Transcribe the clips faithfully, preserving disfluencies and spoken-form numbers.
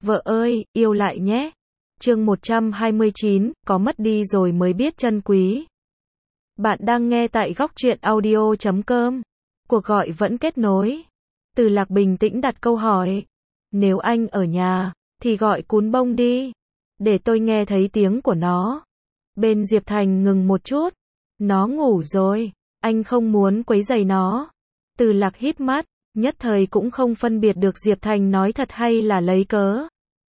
Vợ ơi, yêu lại nhé. Chương một trăm hai mươi chín, có mất đi rồi mới biết trân quý. Bạn đang nghe tại góc truyện audio chấm com. Cuộc gọi vẫn kết nối. Từ Lạc bình tĩnh đặt câu hỏi. Nếu anh ở nhà, thì gọi cún bông đi. Để tôi nghe thấy tiếng của nó. Bên Diệp Thành ngừng một chút. Nó ngủ rồi. Anh không muốn quấy rầy nó. Từ Lạc híp mắt. Nhất thời cũng không phân biệt được Diệp Thành nói thật hay là lấy cớ.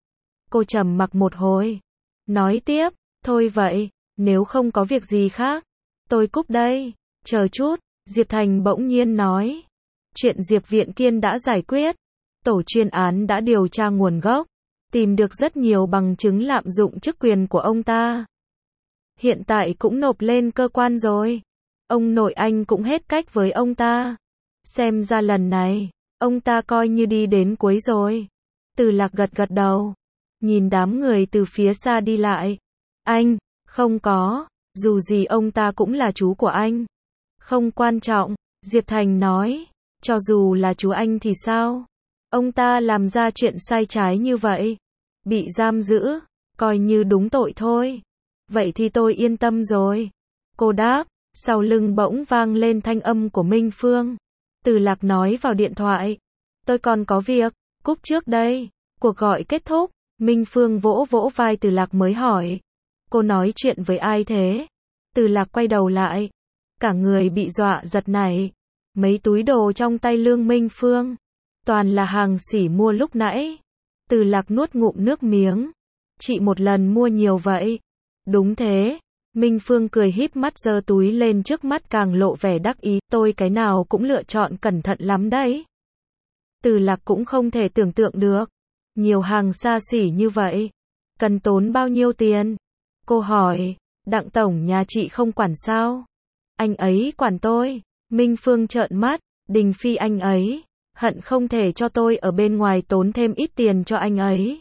Cô trầm mặc một hồi. Nói tiếp, thôi vậy, nếu không có việc gì khác, tôi cúp đây. Chờ chút, Diệp Thành bỗng nhiên nói. Chuyện Diệp Viện Kiên đã giải quyết. Tổ chuyên án đã điều tra nguồn gốc, tìm được rất nhiều bằng chứng lạm dụng chức quyền của ông ta. Hiện tại cũng nộp lên cơ quan rồi. Ông nội anh cũng hết cách với ông ta. Xem ra lần này, ông ta coi như đi đến cuối rồi. Từ Lạc gật gật đầu. Nhìn đám người từ phía xa đi lại. Anh, không có, dù gì ông ta cũng là chú của anh. Không quan trọng, Diệp Thành nói. Cho dù là chú anh thì sao? Ông ta làm ra chuyện sai trái như vậy. Bị giam giữ, coi như đúng tội thôi. Vậy thì tôi yên tâm rồi. Cô đáp, sau lưng bỗng vang lên thanh âm của Minh Phương. Từ Lạc nói vào điện thoại. Tôi còn có việc, cúp trước đây. Cuộc gọi kết thúc, Minh Phương vỗ vỗ vai Từ Lạc mới hỏi. Cô nói chuyện với ai thế? Từ Lạc quay đầu lại. Cả người bị dọa giật nảy. Mấy túi đồ trong tay Lương Minh Phương. Toàn là hàng xỉ mua lúc nãy. Từ Lạc nuốt ngụm nước miếng. Chị một lần mua nhiều vậy. Đúng thế. Minh Phương cười híp mắt giơ túi lên trước mắt càng lộ vẻ đắc ý. Tôi cái nào cũng lựa chọn cẩn thận lắm đấy. Từ Lạc cũng không thể tưởng tượng được. Nhiều hàng xa xỉ như vậy. Cần tốn bao nhiêu tiền? Cô hỏi. Đặng tổng nhà chị không quản sao? Anh ấy quản tôi. Minh Phương trợn mắt. Đình Phi anh ấy. Hận không thể cho tôi ở bên ngoài tốn thêm ít tiền cho anh ấy.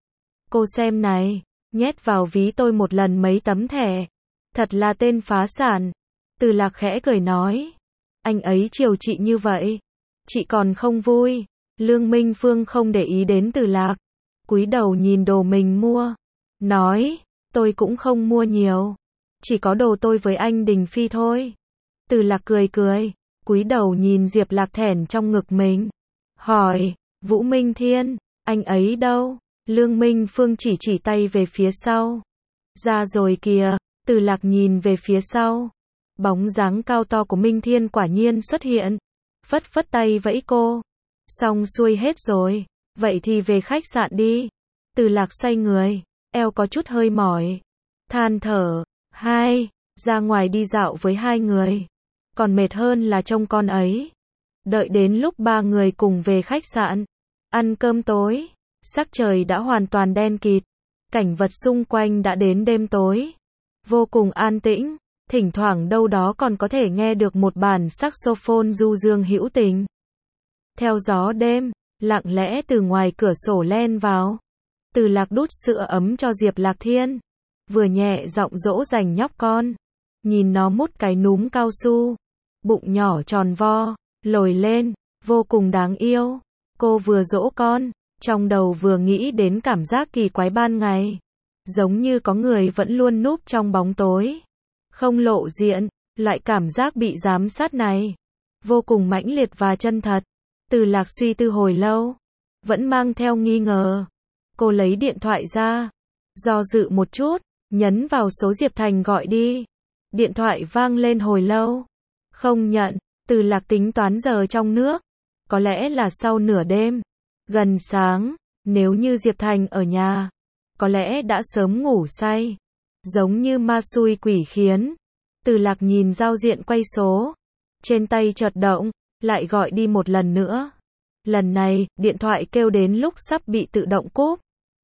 Cô xem này. Nhét vào ví tôi một lần mấy tấm thẻ. Thật là tên phá sản. Từ Lạc khẽ cười nói. Anh ấy chiều chị như vậy. Chị còn không vui. Lương Minh Phương không để ý đến Từ Lạc. Cúi đầu nhìn đồ mình mua. Nói. Tôi cũng không mua nhiều. Chỉ có đồ tôi với anh Đình Phi thôi. Từ Lạc cười cười. Cúi đầu nhìn Diệp Lạc thẻn trong ngực mình. Hỏi. Vũ Minh Thiên. Anh ấy đâu? Lương Minh Phương chỉ chỉ tay về phía sau. Ra rồi kìa. Từ Lạc nhìn về phía sau. Bóng dáng cao to của Minh Thiên quả nhiên xuất hiện. Phất phất tay vẫy cô. Xong xuôi hết rồi. Vậy thì về khách sạn đi. Từ Lạc xoay người. Eo có chút hơi mỏi. Than thở. Hai. Ra ngoài đi dạo với hai người. Còn mệt hơn là trông con ấy. Đợi đến lúc ba người cùng về khách sạn. Ăn cơm tối. Sắc trời đã hoàn toàn đen kịt. Cảnh vật xung quanh đã đến đêm tối. Vô cùng an tĩnh. Thỉnh thoảng đâu đó còn có thể nghe được một bản saxophone du dương hữu tình. Theo gió đêm, lặng lẽ từ ngoài cửa sổ len vào. Từ Lạc đút sữa ấm cho Diệp Lạc Thiên. Vừa nhẹ giọng dỗ dành nhóc con. Nhìn nó mút cái núm cao su. Bụng nhỏ tròn vo, lồi lên, vô cùng đáng yêu. Cô vừa dỗ con, trong đầu vừa nghĩ đến cảm giác kỳ quái ban ngày. Giống như có người vẫn luôn núp trong bóng tối. Không lộ diện, loại cảm giác bị giám sát này. Vô cùng mãnh liệt và chân thật. Từ Lạc suy tư hồi lâu. Vẫn mang theo nghi ngờ. Cô lấy điện thoại ra. Do dự một chút, nhấn vào số Diệp Thành gọi đi. Điện thoại vang lên hồi lâu. Không nhận, Từ Lạc tính toán giờ trong nước. Có lẽ là sau nửa đêm. Gần sáng, nếu như Diệp Thành ở nhà. Có lẽ đã sớm ngủ say. Giống như ma xui quỷ khiến. Từ Lạc nhìn giao diện quay số. Trên tay chợt động, lại gọi đi một lần nữa. Lần này, điện thoại kêu đến lúc sắp bị tự động cúp.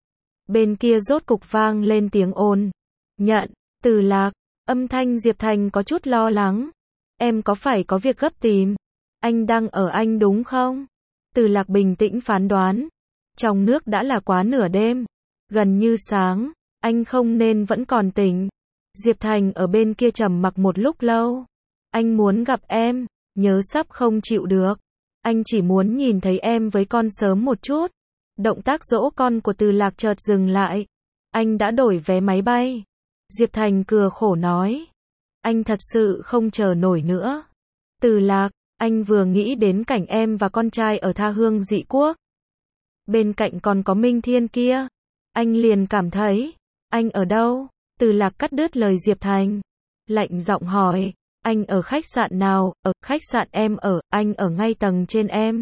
Bên kia rốt cục vang lên tiếng ồn. Nhận, Từ Lạc. Âm thanh Diệp Thành có chút lo lắng. Em có phải có việc gấp tìm? Anh đang ở anh đúng không? Từ Lạc bình tĩnh phán đoán. Trong nước đã là quá nửa đêm. Gần như sáng. Anh không nên vẫn còn tỉnh. Diệp Thành ở bên kia trầm mặc một lúc lâu. Anh muốn gặp em. Nhớ sắp không chịu được. Anh chỉ muốn nhìn thấy em với con sớm một chút. Động tác dỗ con của Từ Lạc chợt dừng lại. Anh đã đổi vé máy bay. Diệp Thành cười khổ nói. Anh thật sự không chờ nổi nữa. Từ Lạc, anh vừa nghĩ đến cảnh em và con trai ở tha hương dị quốc. Bên cạnh còn có Minh Thiên kia. Anh liền cảm thấy, anh ở đâu? Từ Lạc cắt đứt lời Diệp Thành. Lạnh giọng hỏi, anh ở khách sạn nào? Ở khách sạn em ở, anh ở ngay tầng trên em.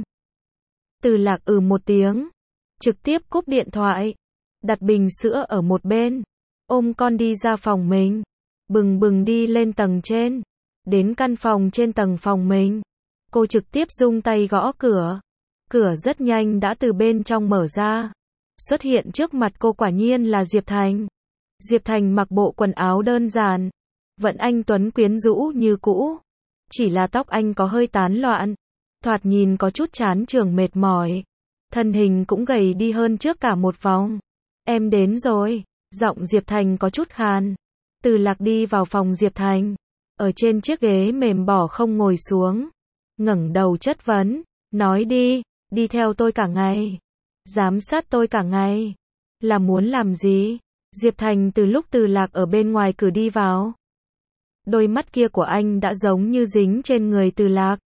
Từ Lạc ừ một tiếng. Trực tiếp cúp điện thoại. Đặt bình sữa ở một bên. Ôm con đi ra phòng mình. Bừng bừng đi lên tầng trên. Đến căn phòng trên tầng phòng mình. Cô trực tiếp rung tay gõ cửa. Cửa rất nhanh đã từ bên trong mở ra. Xuất hiện trước mặt cô quả nhiên là Diệp Thành. Diệp Thành mặc bộ quần áo đơn giản. Vẫn anh tuấn quyến rũ như cũ. Chỉ là tóc anh có hơi tán loạn. Thoạt nhìn có chút chán chường mệt mỏi. Thân hình cũng gầy đi hơn trước cả một vòng. Em đến rồi. Giọng Diệp Thành có chút khàn. Từ Lạc đi vào phòng Diệp Thành. Ở trên chiếc ghế mềm bỏ không ngồi xuống. Ngẩng đầu chất vấn. Nói đi, đi theo tôi cả ngày. Giám sát tôi cả ngày. Là muốn làm gì? Diệp Thành từ lúc Từ Lạc ở bên ngoài cửa đi vào. Đôi mắt kia của anh đã giống như dính trên người Từ Lạc.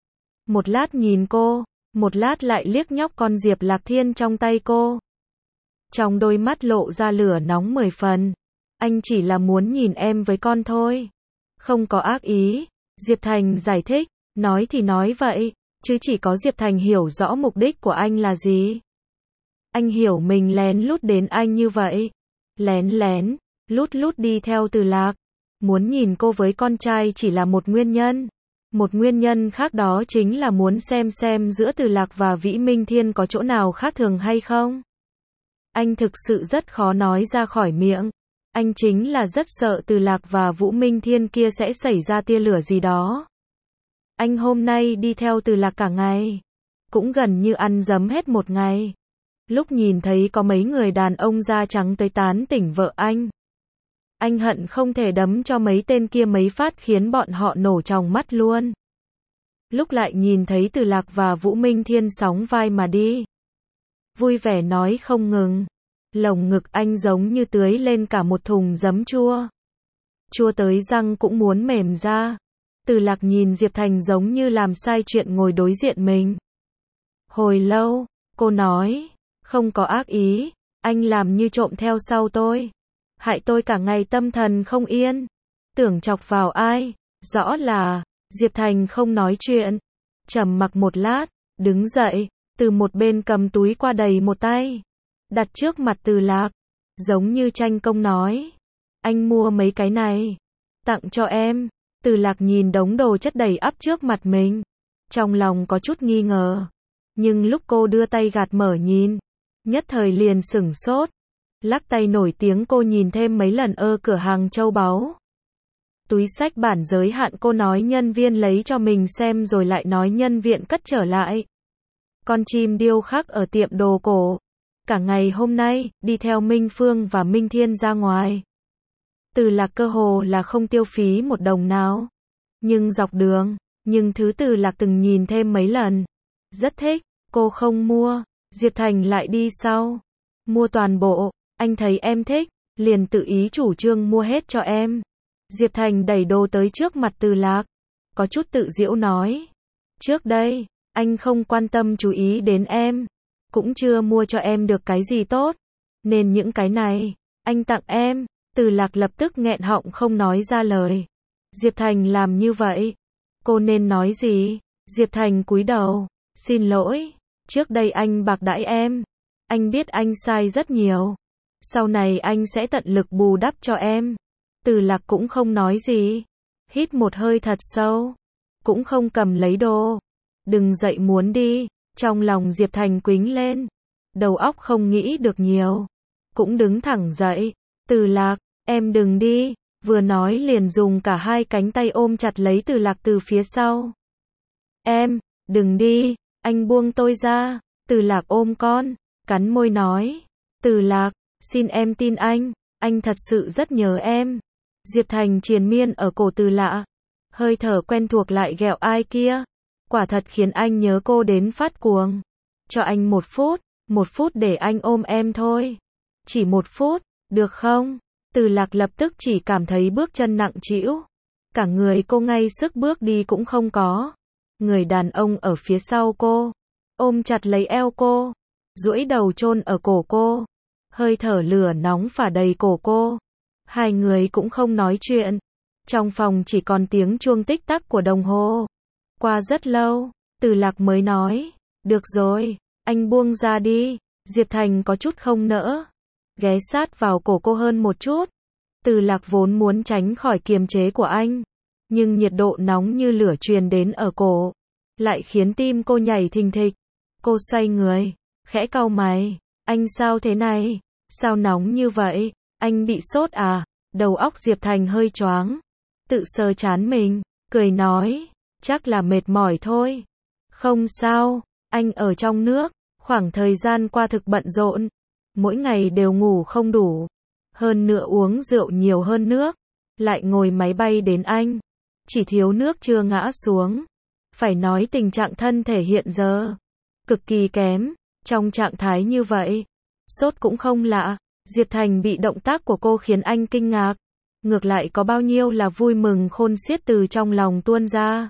Một lát nhìn cô, một lát lại liếc nhóc con Diệp Lạc Thiên trong tay cô. Trong đôi mắt lộ ra lửa nóng mười phần. Anh chỉ là muốn nhìn em với con thôi. Không có ác ý. Diệp Thành giải thích. Nói thì nói vậy, chứ chỉ có Diệp Thành hiểu rõ mục đích của anh là gì. Anh hiểu mình lén lút đến anh như vậy. Lén lén, lút lút đi theo Từ Lạc. Muốn nhìn cô với con trai chỉ là một nguyên nhân. Một nguyên nhân khác đó chính là muốn xem xem giữa Từ Lạc và Vĩ Minh Thiên có chỗ nào khác thường hay không. Anh thực sự rất khó nói ra khỏi miệng. Anh chính là rất sợ Từ Lạc và Vũ Minh Thiên kia sẽ xảy ra tia lửa gì đó. Anh hôm nay đi theo Từ Lạc cả ngày. Cũng gần như ăn dấm hết một ngày. Lúc nhìn thấy có mấy người đàn ông da trắng tới tán tỉnh vợ anh. Anh hận không thể đấm cho mấy tên kia mấy phát khiến bọn họ nổ tròng mắt luôn. Lúc lại nhìn thấy Từ Lạc và Vũ Minh Thiên sóng vai mà đi. Vui vẻ nói không ngừng. Lồng ngực anh giống như tưới lên cả một thùng giấm chua. Chua tới răng cũng muốn mềm ra. Từ Lạc nhìn Diệp Thành giống như làm sai chuyện ngồi đối diện mình. Hồi lâu, cô nói, không có ác ý, anh làm như trộm theo sau tôi. Hại tôi cả ngày tâm thần không yên. Tưởng chọc vào ai, rõ là, Diệp Thành không nói chuyện. Trầm mặc một lát, đứng dậy, từ một bên cầm túi qua đầy một tay. Đặt trước mặt Từ Lạc, giống như tranh công nói. Anh mua mấy cái này, tặng cho em. Từ Lạc nhìn đống đồ chất đầy ắp trước mặt mình. Trong lòng có chút nghi ngờ. Nhưng lúc cô đưa tay gạt mở nhìn, nhất thời liền sửng sốt. Lắc tay nổi tiếng cô nhìn thêm mấy lần ơ cửa hàng châu báu. Túi xách bản giới hạn cô nói nhân viên lấy cho mình xem rồi lại nói nhân viên cất trở lại. Con chim điêu khắc ở tiệm đồ cổ. Cả ngày hôm nay, đi theo Minh Phương và Minh Thiên ra ngoài. Từ Lạc cơ hồ là không tiêu phí một đồng nào. Nhưng dọc đường, nhưng thứ Từ Lạc từng nhìn thêm mấy lần. Rất thích, cô không mua. Diệp Thành lại đi sau. Mua toàn bộ, anh thấy em thích, liền tự ý chủ trương mua hết cho em. Diệp Thành đẩy đồ tới trước mặt Từ Lạc. Có chút tự giễu nói. Trước đây, anh không quan tâm chú ý đến em. Cũng chưa mua cho em được cái gì tốt. Nên những cái này, anh tặng em. Từ Lạc lập tức nghẹn họng không nói ra lời. Diệp Thành làm như vậy. Cô nên nói gì? Diệp Thành cúi đầu. Xin lỗi. Trước đây anh bạc đãi em. Anh biết anh sai rất nhiều. Sau này anh sẽ tận lực bù đắp cho em. Từ Lạc cũng không nói gì. Hít một hơi thật sâu. Cũng không cầm lấy đồ. Đừng dậy muốn đi. Trong lòng Diệp Thành quính lên. Đầu óc không nghĩ được nhiều. Cũng đứng thẳng dậy. Từ Lạc, em đừng đi. Vừa nói liền dùng cả hai cánh tay ôm chặt lấy Từ Lạc từ phía sau. Em, đừng đi. Anh buông tôi ra. Từ Lạc ôm con. Cắn môi nói. Từ Lạc, xin em tin anh. Anh thật sự rất nhớ em. Diệp Thành triền miên ở cổ Từ Lạc. Hơi thở quen thuộc lại ghẹo ai kia. Quả thật khiến anh nhớ cô đến phát cuồng. Cho anh một phút. Một phút để anh ôm em thôi. Chỉ một phút, được không? Từ Lạc lập tức chỉ cảm thấy bước chân nặng trĩu. Cả người cô ngay sức bước đi cũng không có. Người đàn ông ở phía sau cô, ôm chặt lấy eo cô, duỗi đầu chôn ở cổ cô. Hơi thở lửa nóng phả đầy cổ cô. Hai người cũng không nói chuyện. Trong phòng chỉ còn tiếng chuông tích tắc của đồng hồ. Qua rất lâu, Từ Lạc mới nói, được rồi, anh buông ra đi. Diệp Thành có chút không nỡ, ghé sát vào cổ cô hơn một chút. Từ Lạc vốn muốn tránh khỏi kiềm chế của anh, nhưng nhiệt độ nóng như lửa truyền đến ở cổ, lại khiến tim cô nhảy thình thịch. Cô xoay người, khẽ cau mày, anh sao thế này? Sao nóng như vậy? Anh bị sốt à? Đầu óc Diệp Thành hơi choáng, tự sờ trán mình, cười nói, chắc là mệt mỏi thôi. Không sao, anh ở trong nước, khoảng thời gian qua thực bận rộn, mỗi ngày đều ngủ không đủ, hơn nữa uống rượu nhiều hơn nước, lại ngồi máy bay đến Anh, chỉ thiếu nước chưa ngã xuống. Phải nói tình trạng thân thể hiện giờ cực kỳ kém, trong trạng thái như vậy, sốt cũng không lạ. Diệp Thành bị động tác của cô khiến anh kinh ngạc, ngược lại có bao nhiêu là vui mừng khôn xiết từ trong lòng tuôn ra.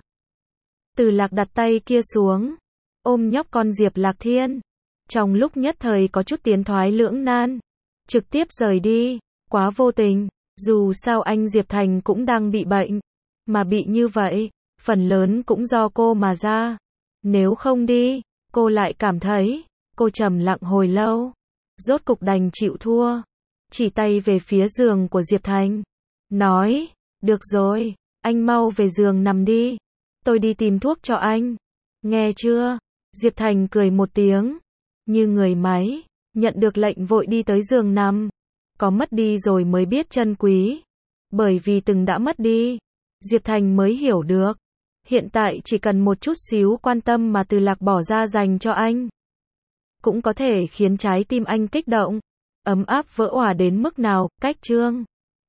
Từ Lạc đặt tay kia xuống, ôm nhóc con Diệp Lạc Thiên, trong lúc nhất thời có chút tiến thoái lưỡng nan, trực tiếp rời đi, quá vô tình. Dù sao anh Diệp Thành cũng đang bị bệnh, mà bị như vậy, phần lớn cũng do cô mà ra. Nếu không đi, cô lại cảm thấy, cô trầm lặng hồi lâu, rốt cục đành chịu thua, chỉ tay về phía giường của Diệp Thành, nói, được rồi, anh mau về giường nằm đi, tôi đi tìm thuốc cho anh, nghe chưa? Diệp Thành cười một tiếng, như người máy, nhận được lệnh vội đi tới giường nằm. Có mất đi rồi mới biết trân quý, bởi vì từng đã mất đi, Diệp Thành mới hiểu được, hiện tại chỉ cần một chút xíu quan tâm mà Từ Lạc bỏ ra dành cho anh, cũng có thể khiến trái tim anh kích động, ấm áp vỡ òa đến mức nào. Cách chương